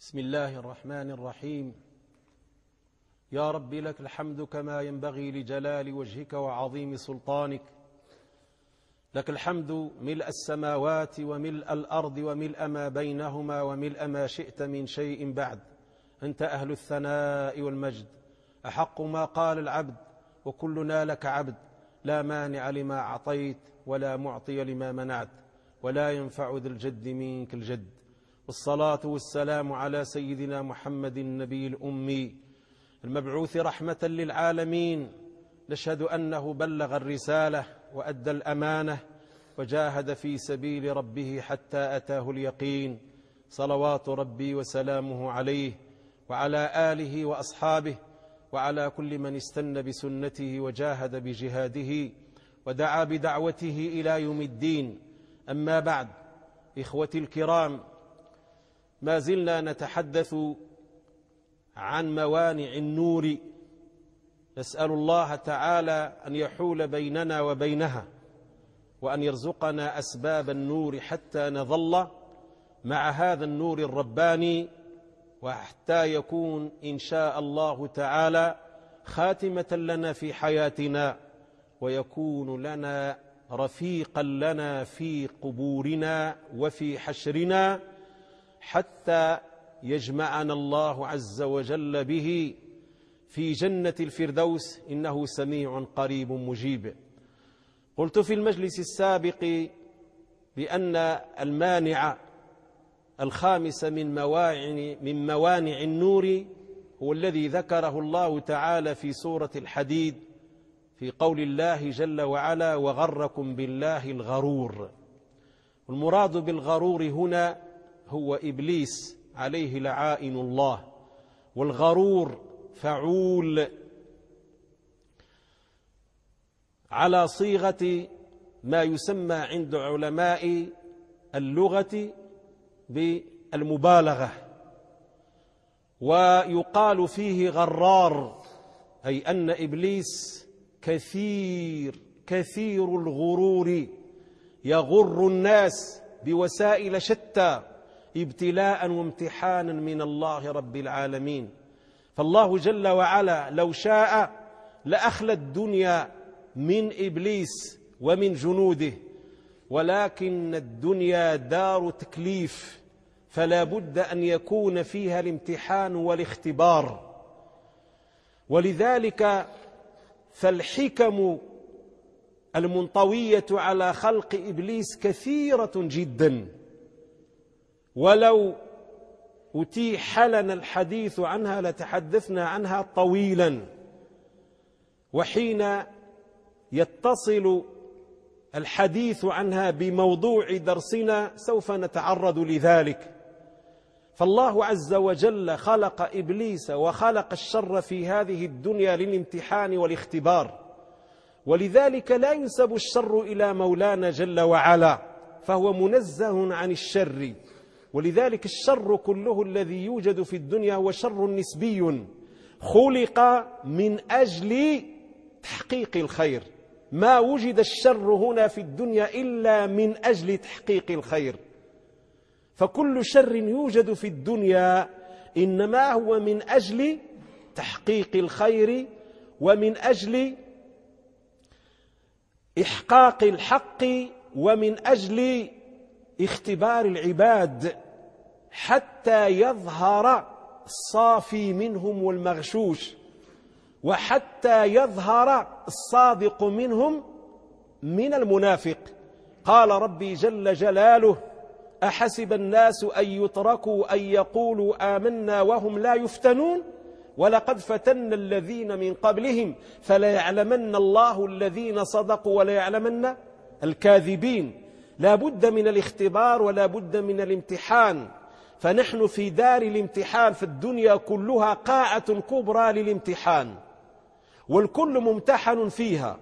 بسم الله الرحمن الرحيم. يا رب لك الحمد كما ينبغي لجلال وجهك وعظيم سلطانك. لك الحمد ملء السماوات وملء الأرض وملء ما بينهما وملء ما شئت من شيء بعد. أنت أهل الثناء والمجد، أحق ما قال العبد وكلنا لك عبد. لا مانع لما أعطيت ولا معطي لما منعت ولا ينفع ذا الجد منك الجد. والصلاة والسلام على سيدنا محمد النبي الأمي المبعوث رحمة للعالمين. نشهد أنه بلغ الرسالة وأدى الأمانة وجاهد في سبيل ربه حتى أتاه اليقين، صلوات ربي وسلامه عليه وعلى آله وأصحابه وعلى كل من استنى بسنته وجاهد بجهاده ودعا بدعوته إلى يوم الدين. أما بعد، إخوتي الكرام، ما زلنا نتحدث عن موانع النور. نسأل الله تعالى أن يحول بيننا وبينها وأن يرزقنا أسباب النور حتى نظل مع هذا النور الرباني، وحتى يكون إن شاء الله تعالى خاتمة لنا في حياتنا، ويكون لنا رفيقا لنا في قبورنا وفي حشرنا، حتى يجمعنا الله عز وجل به في جنة الفردوس، إنه سميع قريب مجيب. قلت في المجلس السابق بأن المانع الخامس من موانع النور هو الذي ذكره الله تعالى في سورة الحديد في قول الله جل وعلا: وغركم بالله الغرور. والمراد بالغرور هنا هو إبليس عليه لعائن الله، والغرور فعول على صيغة ما يسمى عند علماء اللغة بالمبالغة، ويقال فيه غرار، أي أن إبليس كثير الغرور، يغر الناس بوسائل شتى ابتلاء وامتحانا من الله رب العالمين. فالله جل وعلا لو شاء لأخلى الدنيا من إبليس ومن جنوده، ولكن الدنيا دار تكليف، فلا بد أن يكون فيها الامتحان والاختبار. ولذلك فالحكم المنطوية على خلق إبليس كثيرة جدا، ولو أتيح لنا الحديث عنها لتحدثنا عنها طويلا. وحين يتصل الحديث عنها بموضوع درسنا سوف نتعرض لذلك. فالله عز وجل خلق إبليس وخلق الشر في هذه الدنيا للامتحان والاختبار، ولذلك لا ينسب الشر إلى مولانا جل وعلا، فهو منزه عن الشر. ولذلك الشر كله الذي يوجد في الدنيا هو شر نسبي، خلق من أجل تحقيق الخير. ما وجد الشر هنا في الدنيا إلا من أجل تحقيق الخير، فكل شر يوجد في الدنيا إنما هو من أجل تحقيق الخير ومن أجل إحقاق الحق ومن أجل اختبار العباد، حتى يظهر الصافي منهم والمغشوش، وحتى يظهر الصادق منهم من المنافق. قال ربي جل جلاله: أحسب الناس أن يتركوا أن يقولوا آمنا وهم لا يفتنون ولقد فتنا الذين من قبلهم فليعلمن الله الذين صدقوا وليعلمن الكاذبين. لا بد من الاختبار ولا بد من الامتحان، فنحن في دار الامتحان، في الدنيا كلها قاعة كبرى للامتحان، والكل ممتحن فيها،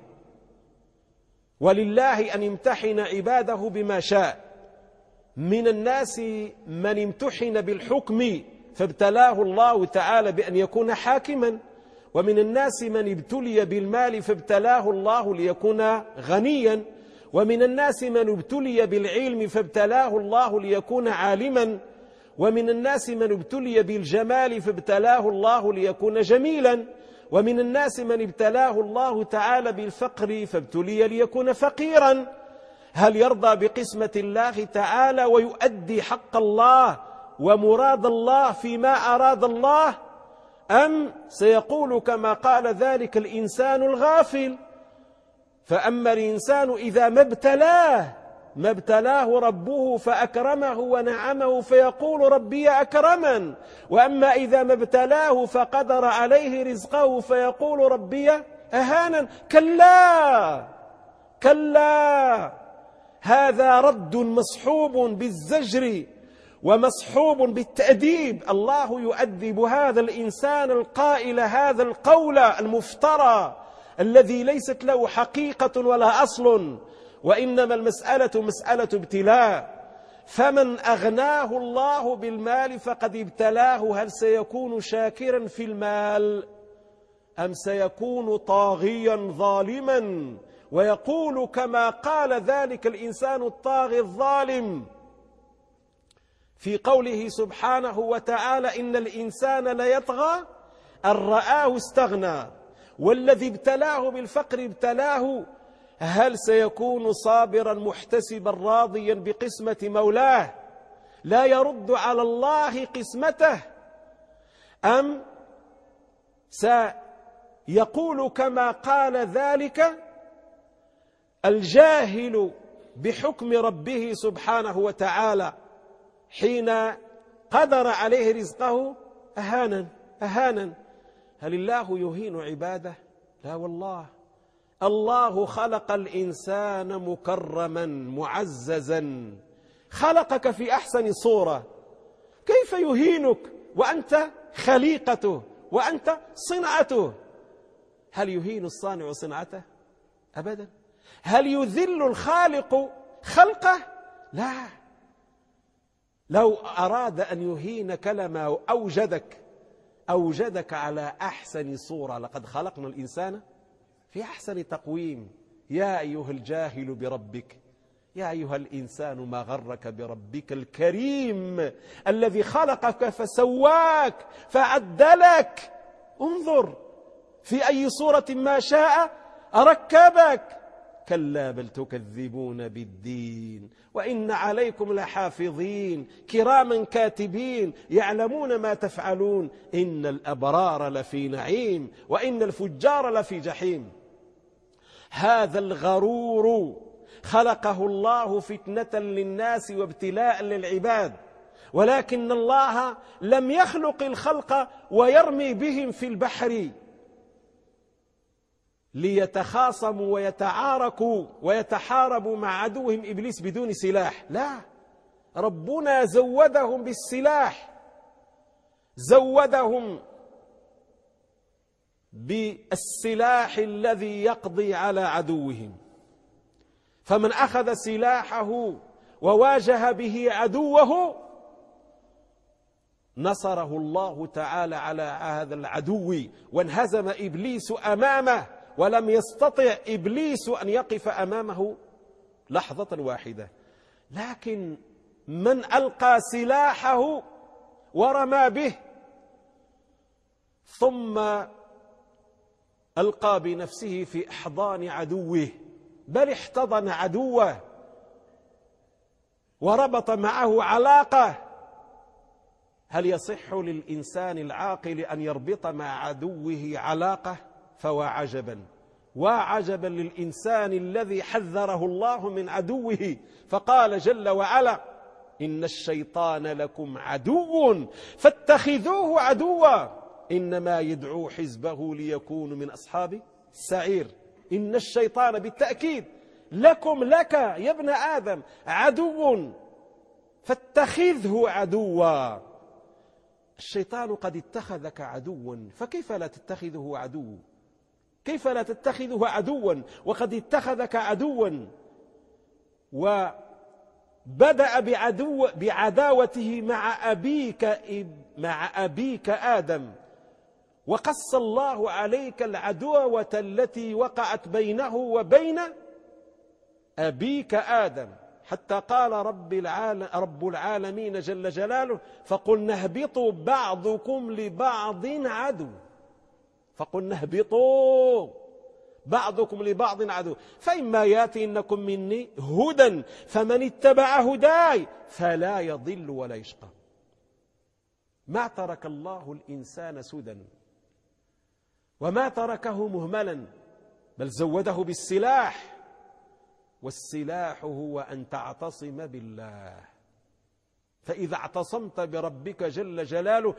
ولله أن يمتحن عباده بما شاء. من الناس من امتحن بالحكم فابتلاه الله تعالى بأن يكون حاكما، ومن الناس من ابتلي بالمال فابتلاه الله ليكون غنيا، ومن الناس من ابتلي بالعلم فابتلاه الله ليكون عالما، ومن الناس من ابتلي بالجمال فابتلاه الله ليكون جميلا، ومن الناس من ابتلاه الله تعالى بالفقر فابتلي ليكون فقيرا. هل يرضى بقسمة الله تعالى ويؤدي حق الله ومراد الله فيما أراد الله، أم سيقول كما قال ذلك الإنسان الغافل: فأما الإنسان إذا ما ابتلاه ربه فأكرمه ونعمه فيقول ربي أكرمن، وأما إذا ما ابتلاه فقدر عليه رزقه فيقول ربي أهانن. كلا، هذا رد مصحوب بالزجر ومصحوب بالتأديب. الله يؤدب هذا الإنسان القائل هذا القول المفترى الذي ليست له حقيقة ولا أصل، وإنما المسألة مسألة ابتلاء. فمن أغناه الله بالمال فقد ابتلاه، هل سيكون شاكرا في المال أم سيكون طاغيا ظالما ويقول كما قال ذلك الإنسان الطاغي الظالم في قوله سبحانه وتعالى: إن الإنسان ليطغى أن رآه استغنى. والذي ابتلاه بالفقر ابتلاه، هل سيكون صابرا محتسبا راضيا بقسمة مولاه لا يرد على الله قسمته، أم سيقول كما قال ذلك الجاهل بحكم ربه سبحانه وتعالى حين قدر عليه رزقه: أهانا. هل الله يهين عباده؟ لا والله. الله خلق الإنسان مكرما معززا، خلقك في أحسن صورة، كيف يهينك وأنت خليقته وأنت صنعته؟ هل يهين الصانع صنعته؟ أبدا. هل يذل الخالق خلقه؟ لا. لو أراد أن يهينك لما أوجدك على أحسن صورة. لقد خلقنا الإنسان في أحسن تقويم. يا أيها الجاهل بربك، يا أيها الإنسان ما غرك بربك الكريم الذي خلقك فسواك فعدلك. انظر في أي صورة ما شاء ركبك. كلا بل تكذبون بالدين وإن عليكم لحافظين كراما كاتبين يعلمون ما تفعلون إن الأبرار لفي نعيم وإن الفجار لفي جحيم. هذا الغرور خلقه الله فتنة للناس وابتلاء للعباد، ولكن الله لم يخلق الخلق ويرمي بهم في البحر ليتخاصموا ويتعاركوا ويتحاربوا مع عدوهم إبليس بدون سلاح. لا، ربنا زودهم بالسلاح، زودهم بالسلاح الذي يقضي على عدوهم. فمن أخذ سلاحه وواجه به عدوه نصره الله تعالى على هذا العدو، وانهزم إبليس أمامه، ولم يستطع إبليس أن يقف أمامه لحظة واحدة. لكن من ألقى سلاحه ورمى به ثم ألقى بنفسه في أحضان عدوه، بل احتضن عدوه وربط معه علاقة، هل يصح للإنسان العاقل أن يربط مع عدوه علاقة؟ وعجبا للإنسان الذي حذره الله من عدوه، فقال جل وعلا: إن الشيطان لكم عدو فاتخذوه عدوا إنما يدعو حزبه ليكونوا من أصحاب السعير. إن الشيطان بالتأكيد لك يا ابن آدم عدو فاتخذه عدوا. الشيطان قد اتخذك عدوا، فكيف لا تتخذه عدو؟ كيف لا تتخذه عدوا وقد اتخذك عدوا؟ وبدأ بعداوته مع أبيك آدم، وقص الله عليك العداوة التي وقعت بينه وبين أبيك آدم، حتى قال رب العالمين جل جلاله فقلنا اهبطوا بعضكم لبعض عدو. فقلنا اهبطوا بعضكم لبعض عدو فإما يأتينكم مني هدى فمن اتبع هداي فلا يضل ولا يشقى. ما ترك الله الإنسان سدى وما تركه مهملا، بل زوده بالسلاح، والسلاح هو أن تعتصم بالله. فإذا اعتصمت بربك جل جلاله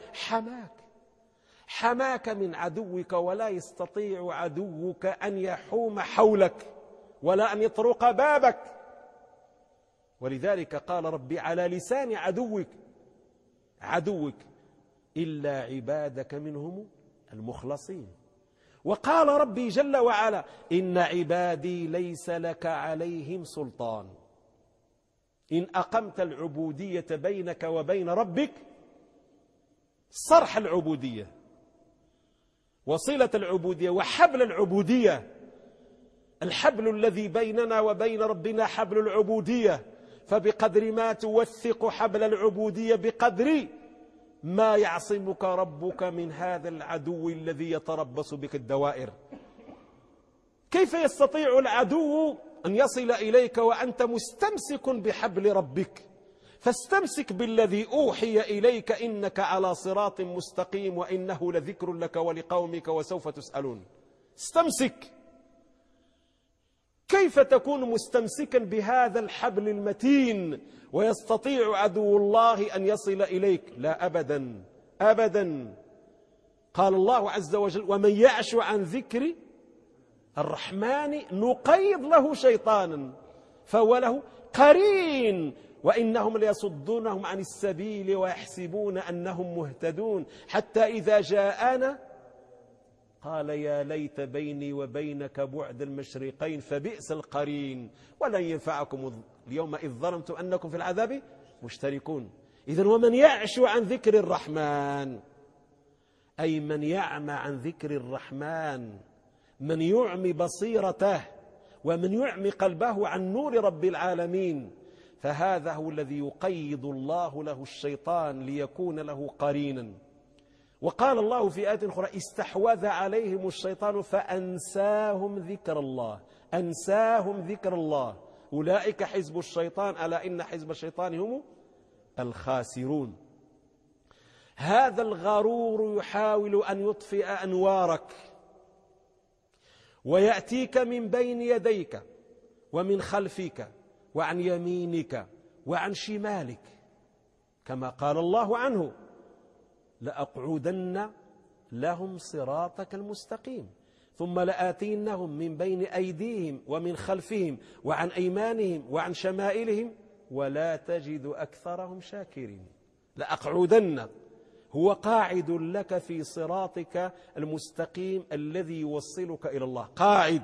حماك من عدوك، ولا يستطيع عدوك أن يحوم حولك ولا أن يطرق بابك. ولذلك قال ربي على لسان عدوك إلا عبادك منهم المخلصين. وقال ربي جل وعلا إن عبادي ليس لك عليهم سلطان. إن أقمت العبودية بينك وبين ربك، صرح العبودية وصلة العبودية وحبل العبودية، الحبل الذي بيننا وبين ربنا حبل العبودية، فبقدر ما توثق حبل العبودية بقدر ما يعصمك ربك من هذا العدو الذي يتربص بك الدوائر. كيف يستطيع العدو أن يصل إليك وأنت مستمسك بحبل ربك؟ فاستمسك بالذي أوحي إليك إنك على صراط مستقيم وإنه لذكر لك ولقومك وسوف تسألون. استمسك. كيف تكون مستمسكا بهذا الحبل المتين ويستطيع عدو الله أن يصل إليك؟ لا، أبدا أبدا. قال الله عز وجل ومن يعش عن ذكر الرحمن نقيض له شيطانا فهو له قرين وإنهم ليصدونهم عن السبيل ويحسبون أنهم مهتدون حتى إذا جاءنا قال يا ليت بيني وبينك بعد المشرقين فبئس القرين ولن ينفعكم اليوم إذ ظلمتم أنكم في العذاب مشتركون. إذن ومن يعش عن ذكر الرحمن أي من يعمى عن ذكر الرحمن، من يعمي بصيرته ومن يعمي قلبه عن نور رب العالمين، فهذا هو الذي يقيض الله له الشيطان ليكون له قرينا. وقال الله في آية أخرى استحوذ عليهم الشيطان فأنساهم ذكر الله. أنساهم ذكر الله أولئك حزب الشيطان ألا إن حزب الشيطان هم الخاسرون. هذا الغرور يحاول أن يطفئ أنوارك ويأتيك من بين يديك ومن خلفك وعن يمينك وعن شمالك، كما قال الله عنه لأقعدن لهم صراطك المستقيم ثم لآتينهم من بين أيديهم ومن خلفهم وعن أيمانهم وعن شمائلهم ولا تجد أكثرهم شاكرين. لأقعدن هو قاعد لك في صراطك المستقيم الذي يوصلك إلى الله، قاعد،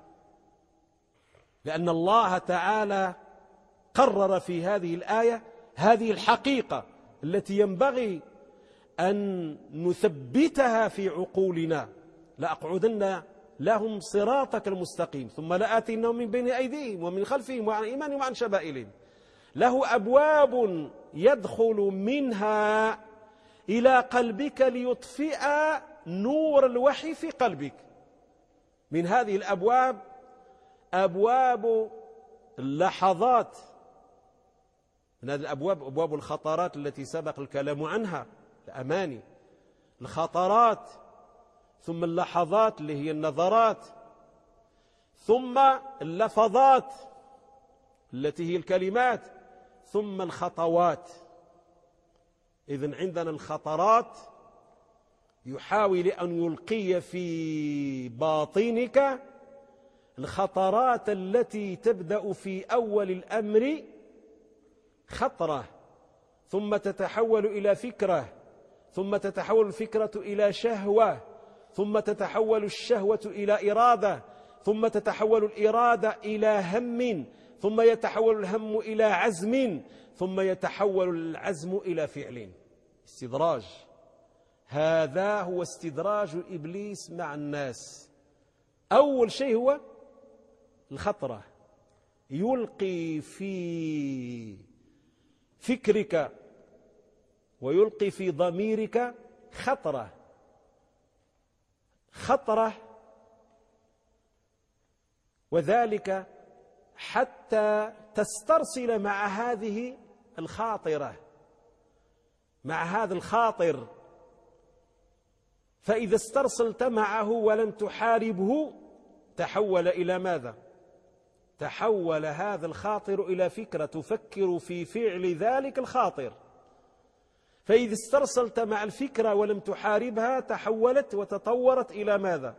لأن الله تعالى قرر في هذه الآية هذه الحقيقة التي ينبغي أن نثبتها في عقولنا. لأقعدن لهم صراطك المستقيم ثم لآتينهم من بين أيديهم ومن خلفهم وعن أيمانهم وعن شمائلهم. له أبواب يدخل منها إلى قلبك ليطفئ نور الوحي في قلبك. من هذه الأبواب أبواب اللحظات، من هذه الأبواب أبواب الخطرات التي سبق الكلام عنها، الأماني، الخطرات، ثم اللحظات اللي هي النظرات، ثم اللفظات التي هي الكلمات، ثم الخطوات. إذن عندنا الخطرات يحاول أن يلقي في باطنك الخطرات التي تبدأ في أول الأمر خطرة ثم تتحول إلى فكرة ثم تتحول الفكرة إلى شهوة ثم تتحول الشهوة إلى إرادة ثم تتحول الإرادة إلى هم ثم يتحول الهم إلى عزم ثم يتحول العزم إلى فعل. استدراج. هذا هو استدراج إبليس مع الناس. أول شيء هو الخطرة، يلقي في فكرك ويلقي في ضميرك خطرة، وذلك حتى تسترسل مع هذه الخاطرة، مع هذا الخاطر. فإذا استرسلت معه ولم تحاربه تحول إلى ماذا؟ تحول هذا الخاطر إلى فكرة تفكر في فعل ذلك الخاطر. فإذا استرسلت مع الفكرة ولم تحاربها تحولت وتطورت إلى ماذا؟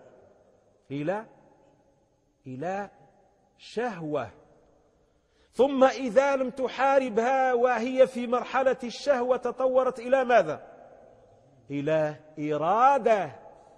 إلى شهوة. ثم إذا لم تحاربها وهي في مرحلة الشهوة تطورت إلى ماذا؟ إلى إرادة.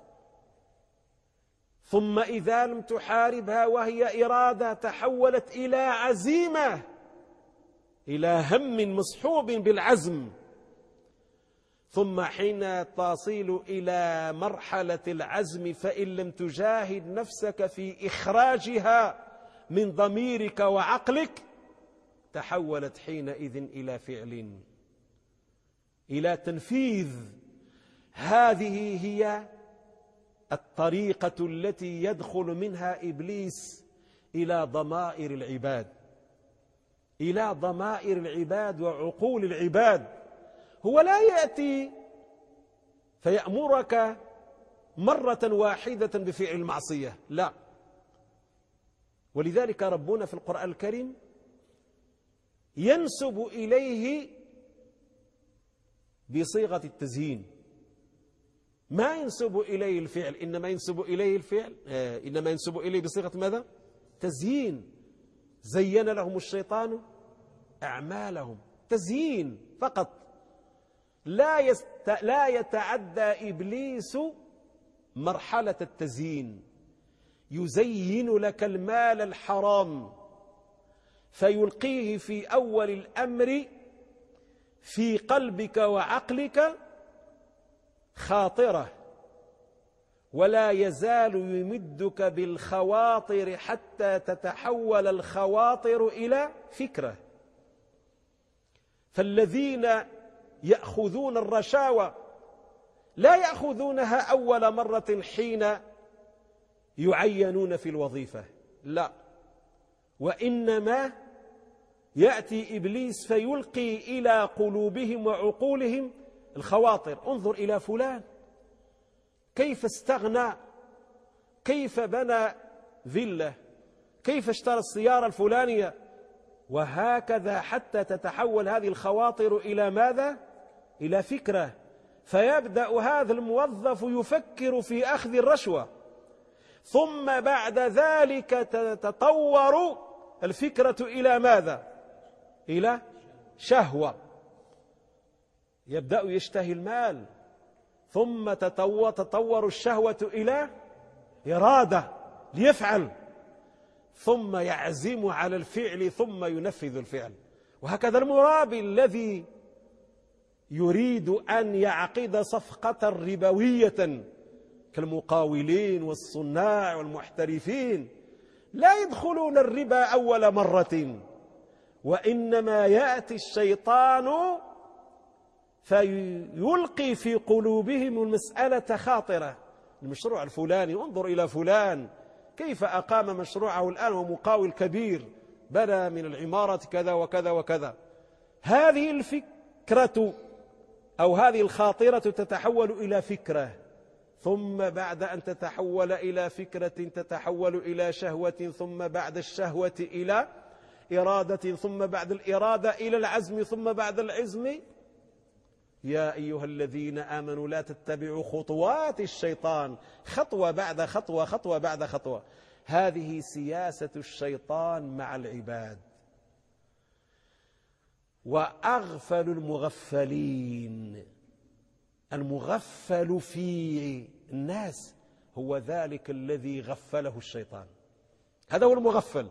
ثم إذا لم تحاربها وهي إرادة تحولت إلى عزيمة، إلى هم مصحوب بالعزم. ثم حين تصل إلى مرحلة العزم فإن لم تجاهد نفسك في إخراجها من ضميرك وعقلك تحولت حينئذ إلى فعل، إلى تنفيذ. هذه هي الطريقة التي يدخل منها إبليس إلى ضمائر العباد، إلى ضمائر العباد وعقول العباد. هو لا يأتي فيأمرك مرة واحدة بفعل المعصية، لا. ولذلك ربنا في القرآن الكريم ينسب إليه بصيغة التزيين، ما ينسب إليه الفعل، إنما ينسب إليه بصيغة ماذا؟ تزيين. زين لهم الشيطان أعمالهم، تزيين فقط. لا يتعدى إبليس مرحلة التزيين. يزين لك المال الحرام فيلقيه في أول الأمر في قلبك وعقلك خاطرة، ولا يزال يمدك بالخواطر حتى تتحول الخواطر إلى فكرة. فالذين يأخذون الرشاوى لا يأخذونها أول مرة حين يعينون في الوظيفة، لا، وإنما يأتي إبليس فيلقي إلى قلوبهم وعقولهم الخواطر. انظر إلى فلان كيف استغنى، كيف بنى فيلا، كيف اشترى السيارة الفلانية، وهكذا حتى تتحول هذه الخواطر إلى ماذا؟ إلى فكرة. فيبدأ هذا الموظف يفكر في أخذ الرشوة، ثم بعد ذلك تتطور الفكرة إلى ماذا؟ إلى شهوة. يبدأ يشتهي المال، ثم تتطور الشهوة إلى إرادة ليفعل، ثم يعزم على الفعل، ثم ينفذ الفعل. وهكذا المرابي الذي يريد أن يعقد صفقة ربوية كالمقاولين والصناع والمحترفين لا يدخلون الربا أول مرة، وإنما يأتي الشيطان فيلقي في قلوبهم المسألة خاطرة. المشروع الفلاني، انظر إلى فلان كيف أقام مشروعه الآن ومقاول كبير، بنى من العمارة كذا وكذا وكذا. هذه الفكرة أو هذه الخاطرة تتحول إلى فكرة، ثم بعد أن تتحول إلى فكرة تتحول إلى شهوة، ثم بعد الشهوة إلى إرادة، ثم بعد الإرادة إلى العزم، ثم بعد العزم. يا أيها الذين آمنوا لا تتبعوا خطوات الشيطان، خطوة بعد خطوة، خطوة بعد خطوة. هذه سياسة الشيطان مع العباد. وأغفل المغفلين، المغفل في الناس هو ذلك الذي غفله الشيطان. هذا هو المغفل،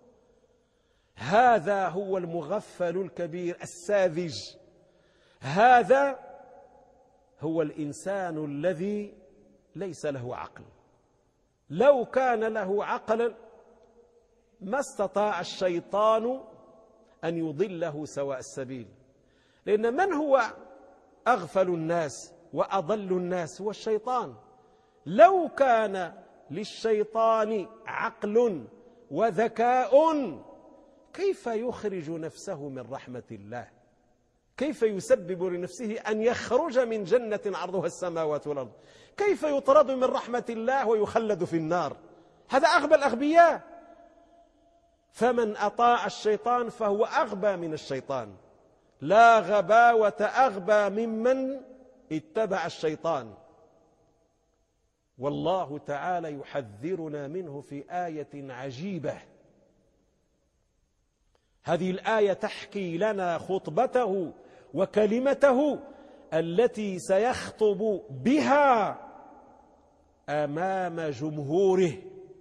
هذا هو المغفل الكبير الساذج. هذا هو الإنسان الذي ليس له عقل. لو كان له عقل ما استطاع الشيطان أن يضله سواء السبيل، لأن من هو أغفل الناس وأضل الناس؟ هو الشيطان. لو كان للشيطان عقل وذكاء كيف يخرج نفسه من رحمة الله؟ كيف يسبب لنفسه أن يخرج من جنة عرضها السماوات والأرض؟ كيف يطرد من رحمة الله ويخلد في النار؟ هذا أغبى الأغبياء. فمن أطاع الشيطان فهو أغبى من الشيطان. لا غباوة أغبى ممن اتبع الشيطان. والله تعالى يحذرنا منه في آية عجيبة. هذه الآية تحكي لنا خطبته وكلمته التي سيخطب بها أمام جمهوره،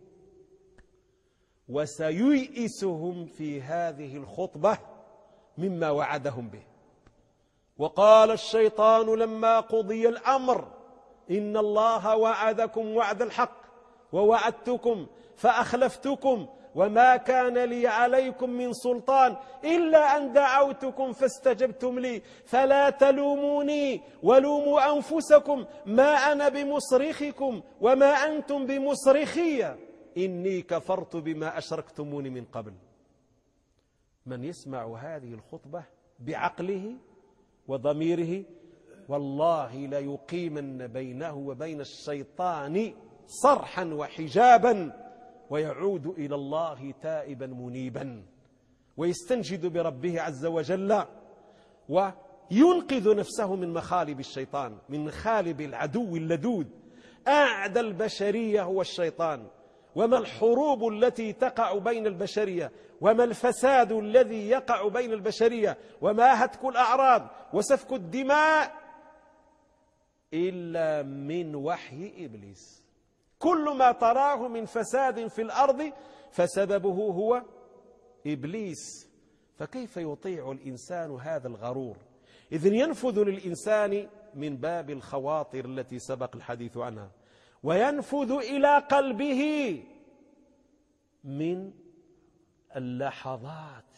وسييئسهم في هذه الخطبة مما وعدهم به. وقال الشيطان لما قضي الأمر إن الله وعدكم وعد الحق ووعدتكم فأخلفتكم وما كان لي عليكم من سلطان إلا أن دعوتكم فاستجبتم لي فلا تلوموني ولوموا أنفسكم ما أنا بمصرخكم وما أنتم بمصرخي إني كفرت بما أشركتموني من قبل. من يسمع هذه الخطبة بعقله وضميره والله ليقيمن بينه وبين الشيطان صرحا وحجابا، ويعود إلى الله تائبا منيبا، ويستنجد بربه عز وجل، وينقذ نفسه من مخالب الشيطان، من مخالب العدو اللدود. أعدى البشرية هو الشيطان. وما الحروب التي تقع بين البشرية، وما الفساد الذي يقع بين البشرية، وما هتك الأعراض وسفك الدماء إلا من وحي إبليس. كل ما تراه من فساد في الأرض فسببه هو إبليس. فكيف يطيع الإنسان هذا الغرور؟ إذن ينفذ للإنسان من باب الخواطر التي سبق الحديث عنها، وينفذ إلى قلبه من اللحظات،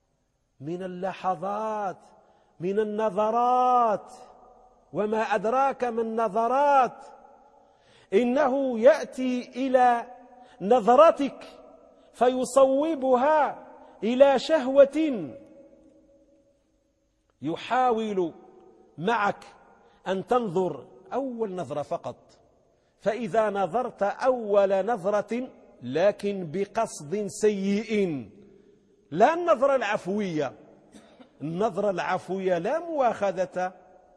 من النظرات. وما أدراك ما النظرات؟ إنه يأتي إلى نظرتك فيصوبها إلى شهوة، يحاول معك أن تنظر أول نظرة فقط، فإذا نظرت أول نظرة لكن بقصد سيء، لا النظرة العفوية. النظرة العفوية لا مؤاخذة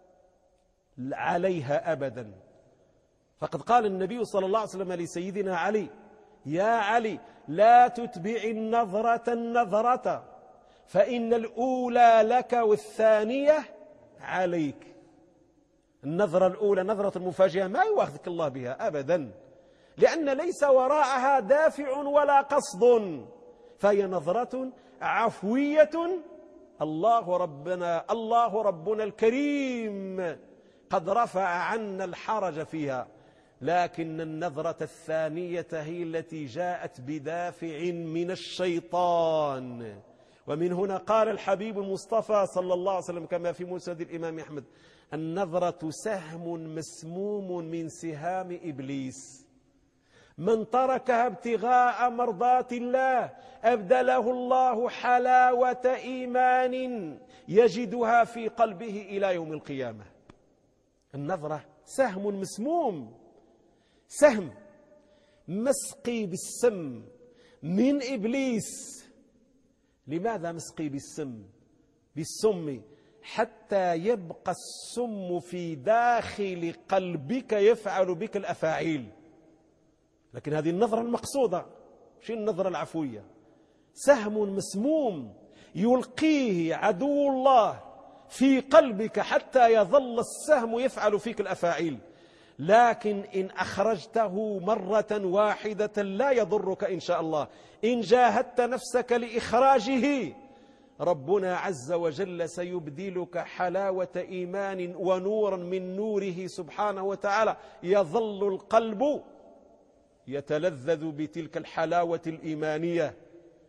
عليها أبدا. فقد قال النبي صلى الله عليه وسلم لسيدنا علي: يا علي لا تتبع النظرة فإن الأولى لك والثانية عليك. النظرة الأولى نظرة المفاجأة ما يؤاخذك الله بها أبدا، لأن ليس وراءها دافع ولا قصد، فهي نظرة عفوية. الله ربنا الكريم قد رفع عنا الحرج فيها، لكن النظرة الثانية هي التي جاءت بدافع من الشيطان. ومن هنا قال الحبيب المصطفى صلى الله عليه وسلم كما في مسند الإمام أحمد: النظرة سهم مسموم من سهام إبليس، من تركها ابتغاء مرضات الله أبدله الله حلاوة إيمان يجدها في قلبه إلى يوم القيامة. النظرة سهم مسموم، سهم مسقي بالسم من إبليس. لماذا مسقي بالسم؟ حتى يبقى السم في داخل قلبك يفعل بك الأفاعيل. لكن هذه النظرة المقصودة، مش النظرة العفوية. سهم مسموم يلقيه عدو الله في قلبك حتى يظل السهم يفعل فيك الأفاعيل، لكن إن أخرجته مرة واحدة لا يضرك إن شاء الله. إن جاهدت نفسك لإخراجه ربنا عز وجل سيبدلك حلاوة إيمان ونورا من نوره سبحانه وتعالى، يظل القلب يتلذذ بتلك الحلاوة الإيمانية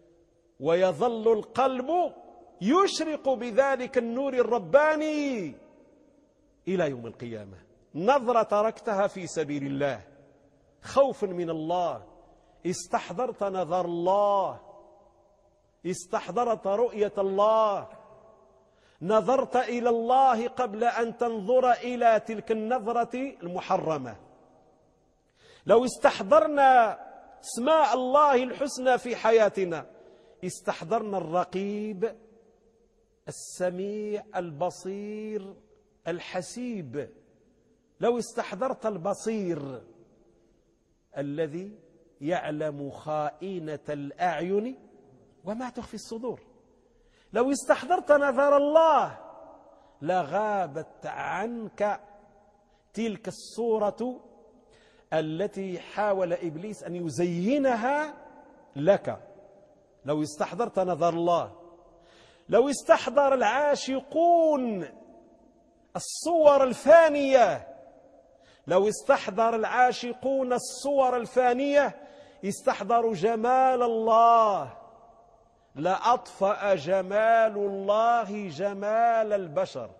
ويظل القلب يشرق بذلك النور الرباني إلى يوم القيامة. نظرة تركتها في سبيل الله خوفا من الله، استحضرت نظر الله، استحضرت رؤية الله، نظرت إلى الله قبل أن تنظر إلى تلك النظرة المحرمة. لو استحضرنا اسماء الله الحسنى في حياتنا، استحضرنا الرقيب السميع البصير الحسيب. لو استحضرت البصير الذي يعلم خائنة الأعين وما تخفي الصدور، لو استحضرت نظر الله لغابت عنك تلك الصورة التي حاول إبليس أن يزينها لك. لو استحضرت نظر الله، لو استحضر العاشقون الصور الفانية، لو استحضر العاشقون الصور الفانية استحضروا جمال الله، لأطفأ جمال الله جمال البشر.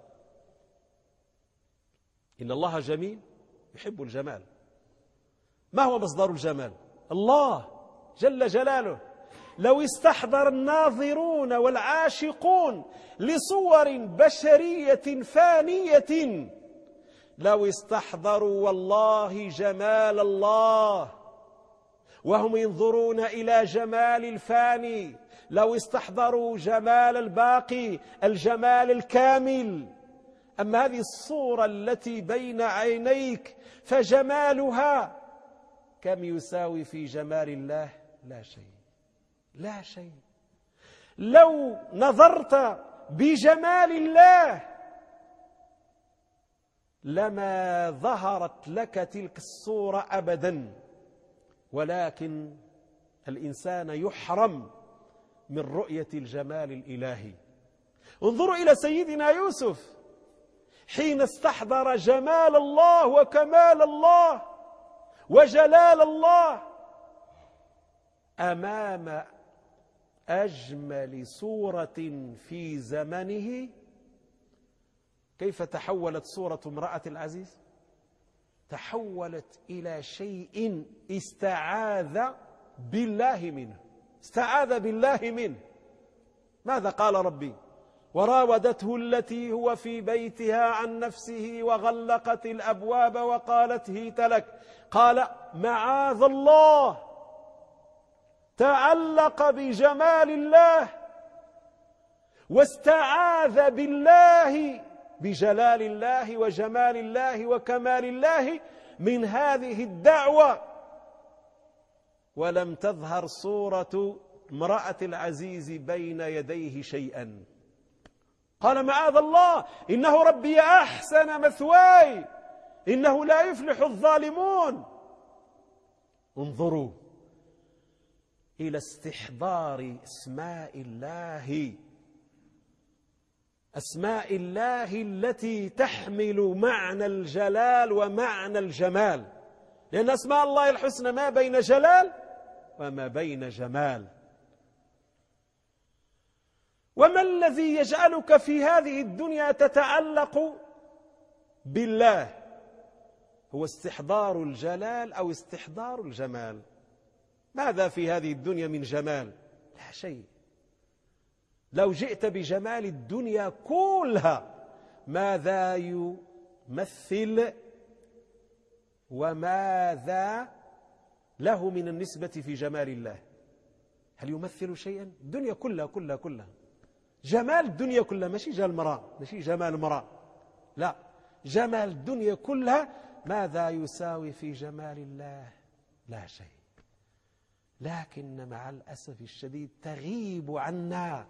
إن الله جميل يحب الجمال. ما هو مصدر الجمال؟ الله جل جلاله. لو استحضر الناظرون والعاشقون لصور بشرية فانية، لو استحضروا والله جمال الله وهم ينظرون إلى جمال الفاني، لو استحضروا جمال الباقي الجمال الكامل. أما هذه الصورة التي بين عينيك فجمالها كم يساوي في جمال الله؟ لا شيء، لا شيء. لو نظرت بجمال الله لما ظهرت لك تلك الصورة أبدا، ولكن الإنسان يحرم من رؤية الجمال الإلهي. انظروا إلى سيدنا يوسف حين استحضر جمال الله وكمال الله وجلال الله أمام أجمل صورة في زمنه. كيف تحولت صورة امرأة العزيز؟ تحولت إلى شيء استعاذ بالله منه، استعاذ بالله منه. ماذا قال ربي؟ وراودته التي هو في بيتها عن نفسه وغلقت الأبواب وقالت هيت لك. قال معاذ الله، تعلق بجمال الله واستعاذ بالله بجلال الله وجمال الله وكمال الله من هذه الدعوة. ولم تظهر صورة امرأة العزيز بين يديه شيئا. قال معاذ الله، إنه ربي أحسن مثواي إنه لا يفلح الظالمون. انظروا إلى استحضار أسماء الله، أسماء الله التي تحمل معنى الجلال ومعنى الجمال، لأن أسماء الله الحسنى ما بين جلال وما بين جمال. وما الذي يجعلك في هذه الدنيا تتعلق بالله؟ هو استحضار الجلال أو استحضار الجمال؟ ماذا في هذه الدنيا من جمال؟ لا شيء. لو جئت بجمال الدنيا كلها ماذا يمثل وماذا له من النسبة في جمال الله؟ هل يمثل شيئا؟ الدنيا كلها جمال الدنيا كلها، ماشي جمال المرأة، ماشي جمال المرأة، لا، جمال الدنيا كلها ماذا يساوي في جمال الله؟ لا شيء. لكن مع الأسف الشديد تغيب عنا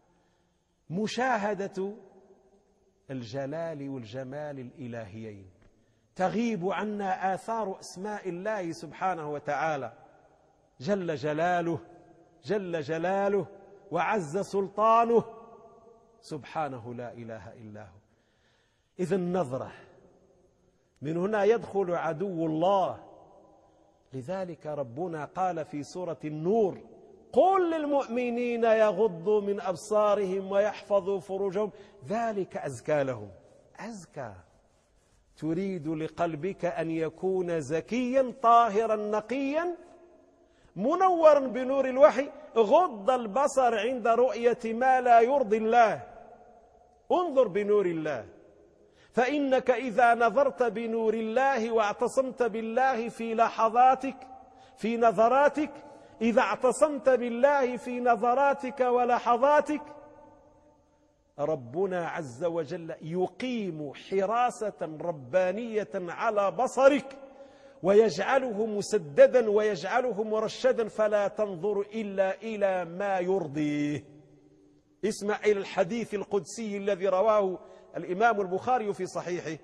مشاهدة الجلال والجمال الإلهيين، تغيب عنا آثار أسماء الله سبحانه وتعالى جل جلاله، جل جلاله وعز سلطانه، سبحانه لا إله إلا هو. إذا النظرة من هنا يدخل عدو الله. لذلك ربنا قال في سورة النور قل للمؤمنين يغضوا من أبصارهم ويحفظوا فروجهم ذلك أزكى لهم. أزكى، تريد لقلبك أن يكون زكيا طاهرا نقيا منورا بنور الوحي، غض البصر عند رؤية ما لا يرضي الله، انظر بنور الله. فإنك إذا نظرت بنور الله واعتصمت بالله في لحظاتك في نظراتك، إذا اعتصمت بالله في نظراتك ولحظاتك، ربنا عز وجل يقيم حراسة ربانية على بصرك ويجعله مسددا ويجعله مرشدا، فلا تنظر إلا إلى ما يرضيه. اسمع إلى الحديث القدسي الذي رواه الإمام البخاري في صحيحه.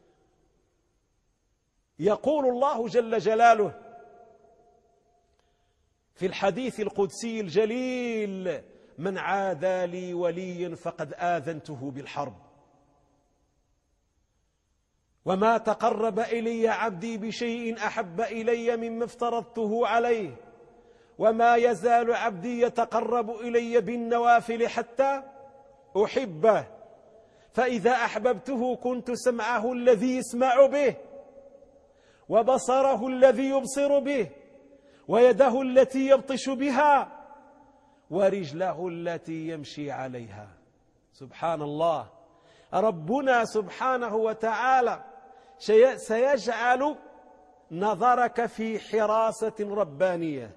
يقول الله جل جلاله في الحديث القدسي الجليل: من عادى لي وليا فقد آذنته بالحرب، وما تقرب إلي عبدي بشيء أحب إلي مما افترضته عليه، وما يزال عبدي يتقرب إلي بالنوافل حتى أحبه، فإذا أحببته كنت سمعه الذي يسمع به، وبصره الذي يبصر به، ويده التي يبطش بها، ورجله التي يمشي عليها. سبحان الله، ربنا سبحانه وتعالى سيجعل نظرك في حراسة ربانية،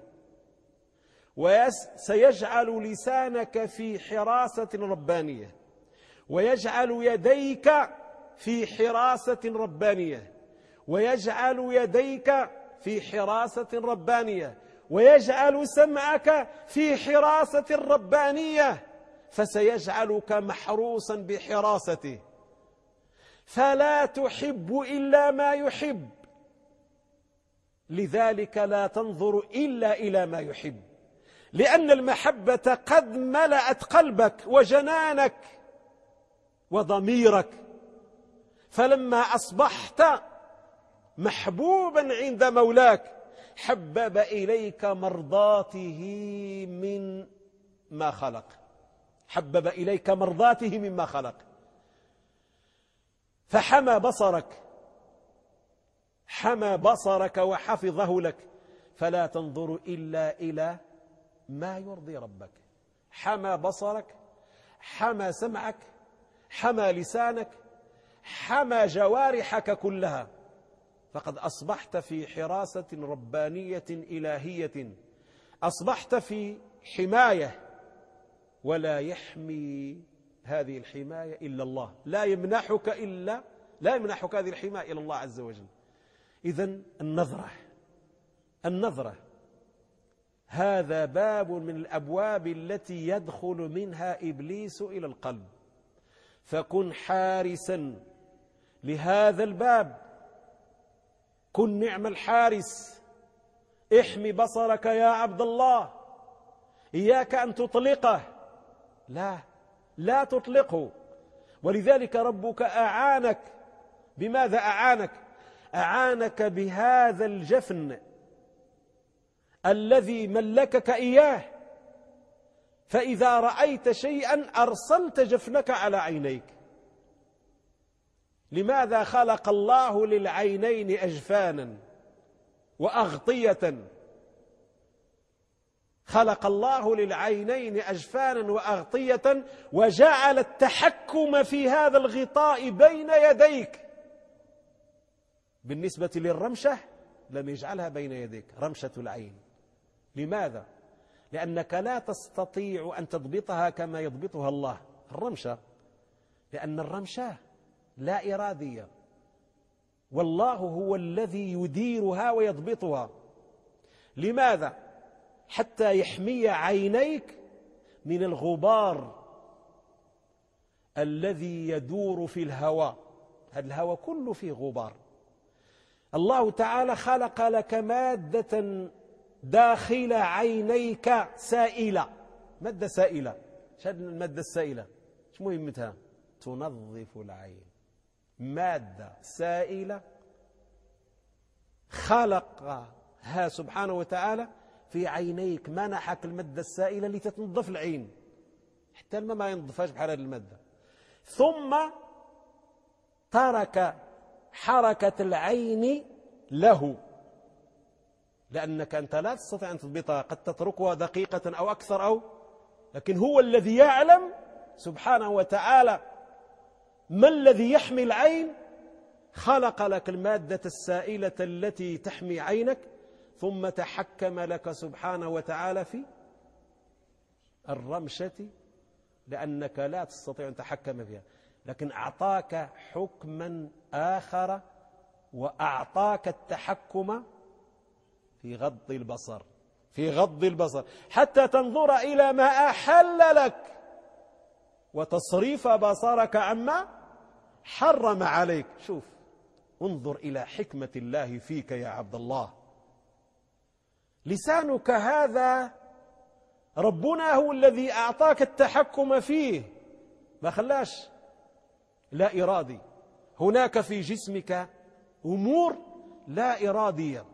وسيجعل لسانك في حراسة ربانية، ويجعل يديك في حراسة ربانية، ويجعل يديك في حراسة ربانية، ويجعل سمعك في حراسة ربانية، فسيجعلك محروسا بحراسته، فلا تحب إلا ما يحب، لذلك لا تنظر إلا إلى ما يحب، لأن المحبة قد ملأت قلبك وجنانك وضميرك، فلما أصبحت محبوبا عند مولاك حبب إليك مرضاته مما خلق، حبب إليك مرضاته مما خلق، فحمى بصرك، حمى بصرك وحفظه لك، فلا تنظر إلا إلى ما يرضي ربك. حمى بصرك، حمى سمعك، حمى لسانك، حمى جوارحك كلها، فقد أصبحت في حراسة ربانية إلهية، أصبحت في حماية، ولا يحمي هذه الحماية إلا الله، لا يمنحك هذه الحماية إلا الله عز وجل. إذن النظرة هذا باب من الأبواب التي يدخل منها إبليس إلى القلب، فكن حارسا لهذا الباب، كن نعم الحارس. احمي بصرك يا عبد الله، إياك أن تطلقه، لا تطلقه. ولذلك ربك أعانك. بماذا أعانك؟ أعانك بهذا الجفن الذي ملكك إياه، فإذا رأيت شيئا أرسلت جفنك على عينيك. لماذا خلق الله للعينين أجفانا وأغطية؟ خلق الله للعينين أجفانا وأغطية، وجعل التحكم في هذا الغطاء بين يديك. بالنسبة للرمشة لم يجعلها بين يديك، رمشة العين. لماذا؟ لأنك لا تستطيع أن تضبطها كما يضبطها الله، الرمشة، لأن الرمشة لا إرادية، والله هو الذي يديرها ويضبطها. لماذا؟ حتى يحمي عينيك من الغبار الذي يدور في الهواء. هذا الهواء كله فيه غبار. الله تعالى خلق لك مادة داخل عينيك سائلة، مادة سائلة. ايش هذه المادة السائلة؟ ايش مهمتها؟ تنظف العين. مادة سائلة خلقها سبحانه وتعالى في عينيك منحك المادة السائلة لتتنظف العين، حتى الماء ما ينظفهاش بحال هذه المادة. ثم ترك حركة العين له، لأنك أنت لا تستطيع أن تضبطها، قد تتركها دقيقة أو أكثر لكن هو الذي يعلم سبحانه وتعالى ما الذي يحمي العين. خلق لك المادة السائلة التي تحمي عينك، ثم تحكم لك سبحانه وتعالى في الرمشة لأنك لا تستطيع أن تتحكم فيها، لكن أعطاك حكما آخر، وأعطاك التحكم في غض البصر، في غض البصر حتى تنظر إلى ما أحل لك، وتصريف بصرك عما حرم عليك. شوف، انظر إلى حكمة الله فيك يا عبد الله. لسانك هذا ربنا هو الذي أعطاك التحكم فيه، ما خلاش لا إرادي. هناك في جسمك أمور لا إرادية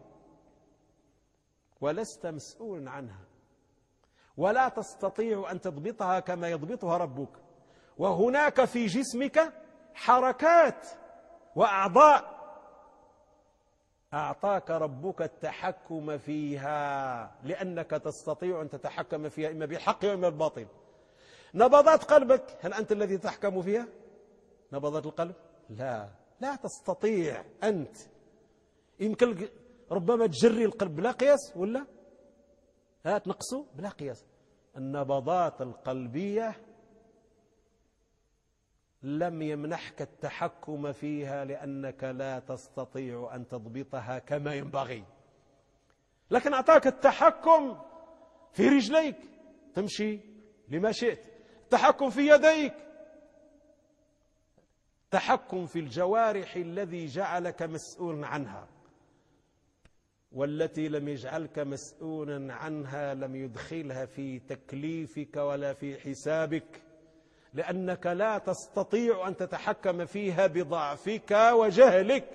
ولست مسؤول عنها، ولا تستطيع أن تضبطها كما يضبطها ربك. وهناك في جسمك حركات وأعضاء أعطاك ربك التحكم فيها، لأنك تستطيع أن تتحكم فيها إما بالحق وإما بالباطل. نبضات قلبك، هل أنت الذي تحكم فيها؟ نبضات القلب لا تستطيع أنت. يمكن ربما تجري القلب بلا قياس، ولا تنقصه بلا قياس. النبضات القلبية لم يمنحك التحكم فيها لأنك لا تستطيع أن تضبطها كما ينبغي، لكن أعطاك التحكم في رجليك تمشي لما شئت، التحكم في يديك، تحكم في الجوارح الذي جعلك مسؤول عنها، والتي لم يجعلك مسؤولا عنها لم يدخلها في تكليفك ولا في حسابك، لأنك لا تستطيع أن تتحكم فيها بضعفك وجهلك.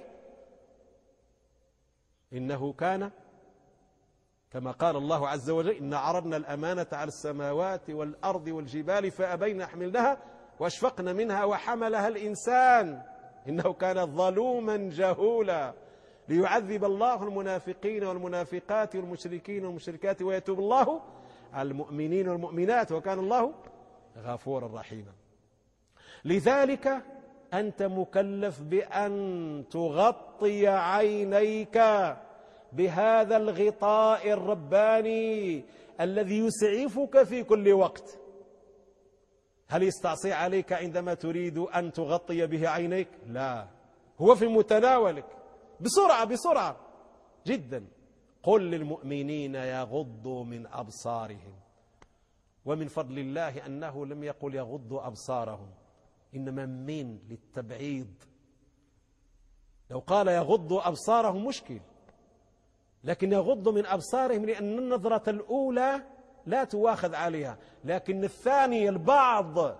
إنه كان كما قال الله عز وجل: إن عرضنا الأمانة على السماوات والأرض والجبال فأبين يحملنها واشفقن منها وحملها الإنسان إنه كان ظلوما جهولا ليعذب الله المنافقين والمنافقات والمشركين والمشركات ويتوب الله على المؤمنين والمؤمنات وكان الله غفورا رحيما. لذلك أنت مكلف بأن تغطي عينيك بهذا الغطاء الرباني الذي يسعفك في كل وقت. هل يستعصي عليك عندما تريد أن تغطي به عينيك؟ لا، هو في متناولك بسرعة جدا. قل للمؤمنين يغضوا من أبصارهم. ومن فضل الله أنه لم يقل يغضوا أبصارهم، إنما من للتبعيض. لو قال يغضوا أبصارهم مشكل، لكن يغضوا من أبصارهم لأن النظرة الأولى لا تواخذ عليها، لكن الثانية البعض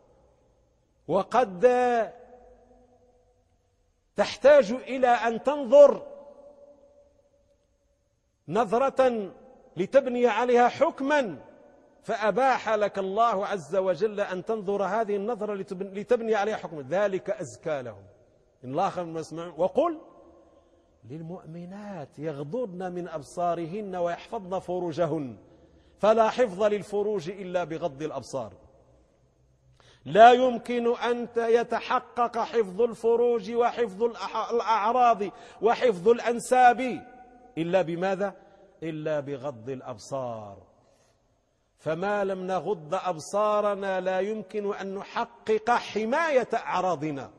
وقد تحتاج إلى أن تنظر نظرة لتبني عليها حكما، فأباح لك الله عز وجل أن تنظر هذه النظرة لتبني عليها حكما، ذلك أزكى لهم. إن الله خير مما يسمعون. وقل للمؤمنات يغضضن من أبصارهن ويحفظن فروجهن، فلا حفظ للفروج إلا بغض الأبصار. لا يمكن أن يتحقق حفظ الفروج وحفظ الأعراض وحفظ الأنساب إلا بماذا؟ إلا بغض الأبصار. فما لم نغض أبصارنا لا يمكن أن نحقق حماية أعراضنا.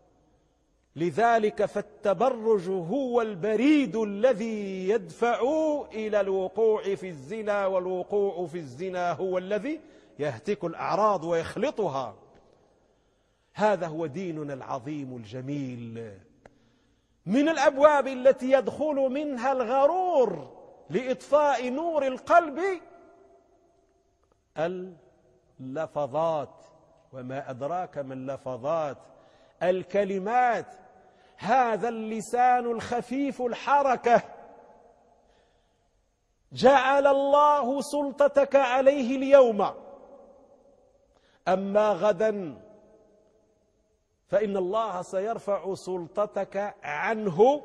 لذلك فالتبرج هو البريد الذي يدفع إلى الوقوع في الزنا، والوقوع في الزنا هو الذي يهتك الأعراض ويخلطها. هذا هو ديننا العظيم الجميل. من الأبواب التي يدخل منها الغرور لإطفاء نور القلب اللفظات، وما أدراك ما اللفظات، الكلمات. هذا اللسان الخفيف الحركة جعل الله سلطتك عليه اليوم، أما غدا فإن الله سيرفع سلطتك عنه.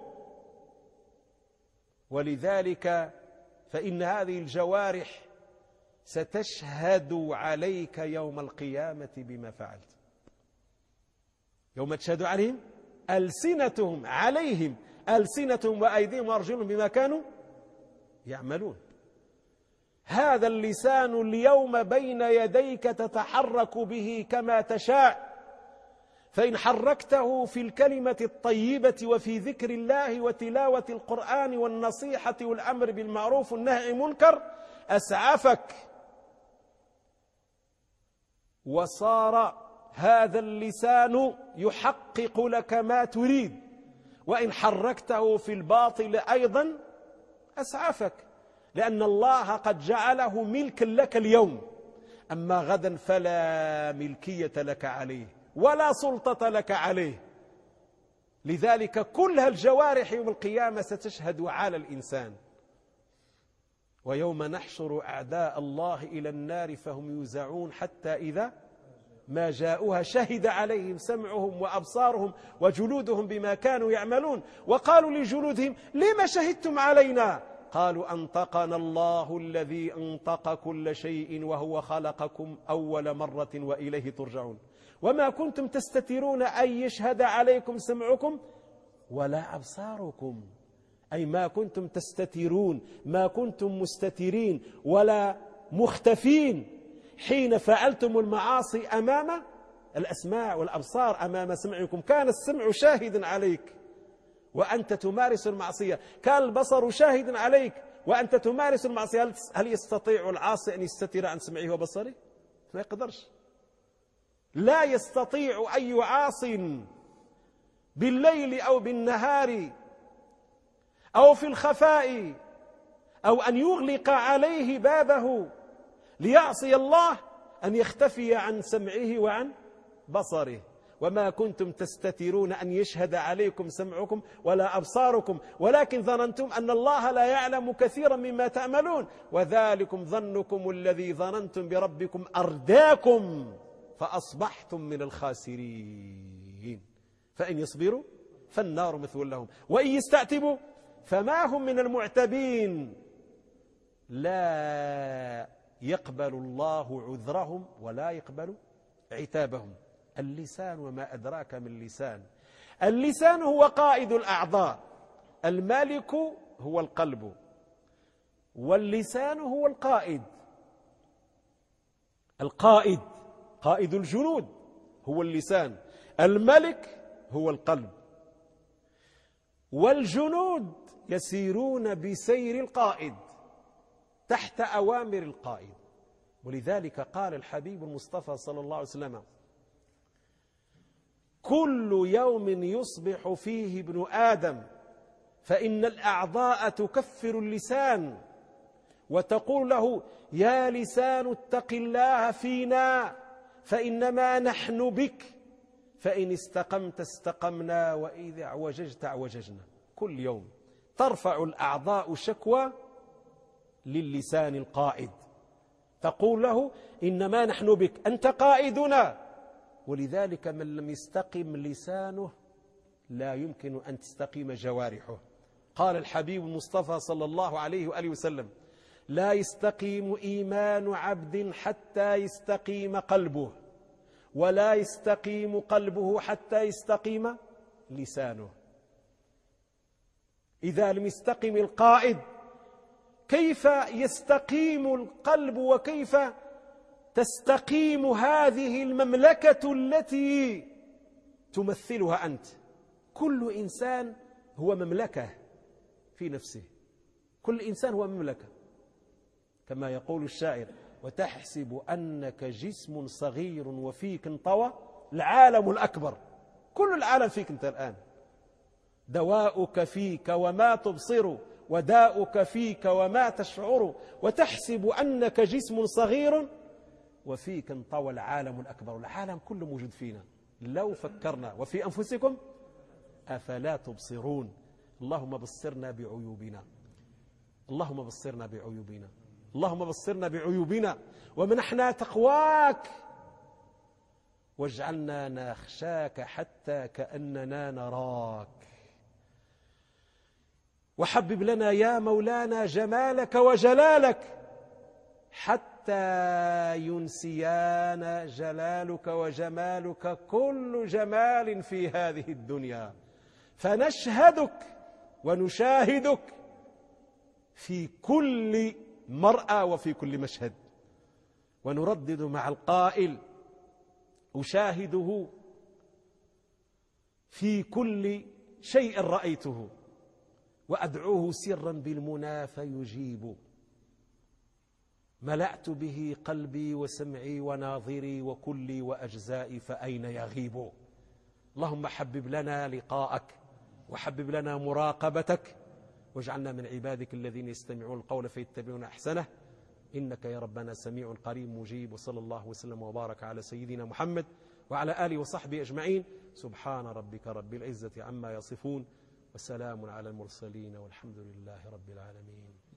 ولذلك فإن هذه الجوارح ستشهد عليك يوم القيامة بما فعلت. يوم تشهد عليهم ألسنتهم، عليهم ألسنتهم وأيديهم وأرجلهم بما كانوا يعملون. هذا اللسان اليوم بين يديك تتحرك به كما تشاء، فإن حركته في الكلمة الطيبة وفي ذكر الله وتلاوة القرآن والنصيحة والأمر بالمعروف والنهي عن المنكر أسعفك، وصار هذا اللسان يحقق لك ما تريد. وإن حركته في الباطل أيضا أسعفك، لأن الله قد جعله ملكا لك اليوم، أما غدا فلا ملكية لك عليه ولا سلطة لك عليه. لذلك كل الجوارح يوم القيامة ستشهد على الإنسان. ويوم نحشر أعداء الله إلى النار فهم يوزعون حتى إذا ما جاءوها شهد عليهم سمعهم وأبصارهم وجلودهم بما كانوا يعملون، وقالوا لجلودهم لما شهدتم علينا؟ قالوا أنطقنا الله الذي أنطق كل شيء وهو خلقكم أول مرة وإليه ترجعون، وما كنتم تستترون أن يشهد عليكم سمعكم ولا أبصاركم، أي ما كنتم تستترون، ما كنتم مستترين ولا مختفين حين فعلتم المعاصي أمام الأسماع والأبصار، أمام سمعكم. كان السمع شاهدا عليك وأنت تمارس المعصية، كان البصر شاهدا عليك وأنت تمارس المعصية. هل يستطيع العاصي أن يستتر عن سمعه وبصره؟ ما يقدرش. لا يستطيع أي عاص بالليل أو بالنهار أو في الخفاء أو أن يغلق عليه بابه ليعصي الله أن يختفي عن سمعه وعن بصره. وما كنتم تستترون أن يشهد عليكم سمعكم ولا أبصاركم ولكن ظننتم أن الله لا يعلم كثيرا مما تعملون، وذلكم ظنكم الذي ظننتم بربكم أرداكم فأصبحتم من الخاسرين. فإن يصبروا فالنار مثوى لهم وإن يستعتبوا فما هم من المعتبين. لا يقبل الله عذرهم ولا يقبل عتابهم. اللسان وما أدراك من اللسان. اللسان هو قائد الأعضاء، الملك هو القلب، واللسان هو القائد. القائد قائد الجنود هو اللسان، الملك هو القلب، والجنود يسيرون بسير القائد تحت أوامر القائد. ولذلك قال الحبيب المصطفى صلى الله عليه وسلم: كل يوم يصبح فيه ابن آدم فإن الأعضاء تكفر اللسان وتقول له: يا لسان اتق الله فينا فإنما نحن بك، فإن استقمت استقمنا وإذا اعوججت اعوججنا. كل يوم ترفع الأعضاء شكوى للسان القائد، تقول له: إنما نحن بك، أنت قائدنا. ولذلك من لم يستقم لسانه لا يمكن أن تستقيم جوارحه. قال الحبيب المصطفى صلى الله عليه وآله وسلم: لا يستقيم إيمان عبد حتى يستقيم قلبه، ولا يستقيم قلبه حتى يستقيم لسانه. إذا لم يستقم القائد كيف يستقيم القلب وكيف تستقيم هذه المملكة التي تمثلها أنت؟ كل إنسان هو مملكة في نفسه، كل إنسان هو مملكة، كما يقول الشاعر: وتحسب أنك جسم صغير وفيك انطوى العالم الأكبر. كل العالم فيك أنت الآن، دواؤك فيك وما تبصر، وداؤك فيك وما تشعر، وتحسب أنك جسم صغير وفيك انطوى العالم الأكبر. العالم كله موجود فينا لو فكرنا. وفي أنفسكم أفلا تبصرون. اللهم بصرنا بعيوبنا. اللهم بصرنا بعيوبنا، اللهم بصرنا بعيوبنا ومنحنا تقواك، واجعلنا نخشاك حتى كأننا نراك. وحبب لنا يا مولانا جمالك وجلالك حتى ينسيان جلالك وجمالك كل جمال في هذه الدنيا، فنشهدك ونشاهدك في كل مرأى وفي كل مشهد، ونردد مع القائل أشاهده في كل شيء رأيته، وأدعوه سرا بالمنى فيجيب. ملأت به قلبي وسمعي وناظري وكلي وأجزائي فأين يغيب. اللهم حبب لنا لقاءك وحبب لنا مراقبتك، واجعلنا من عبادك الذين يستمعون القول فيتبعون أحسنه، إنك يا ربنا سميع قريب مجيب. وصلى الله وسلم وبارك على سيدنا محمد وعلى آله وصحبه أجمعين. سبحان ربك رب العزة عما يصفون، وسلام على المرسلين، والحمد لله رب العالمين.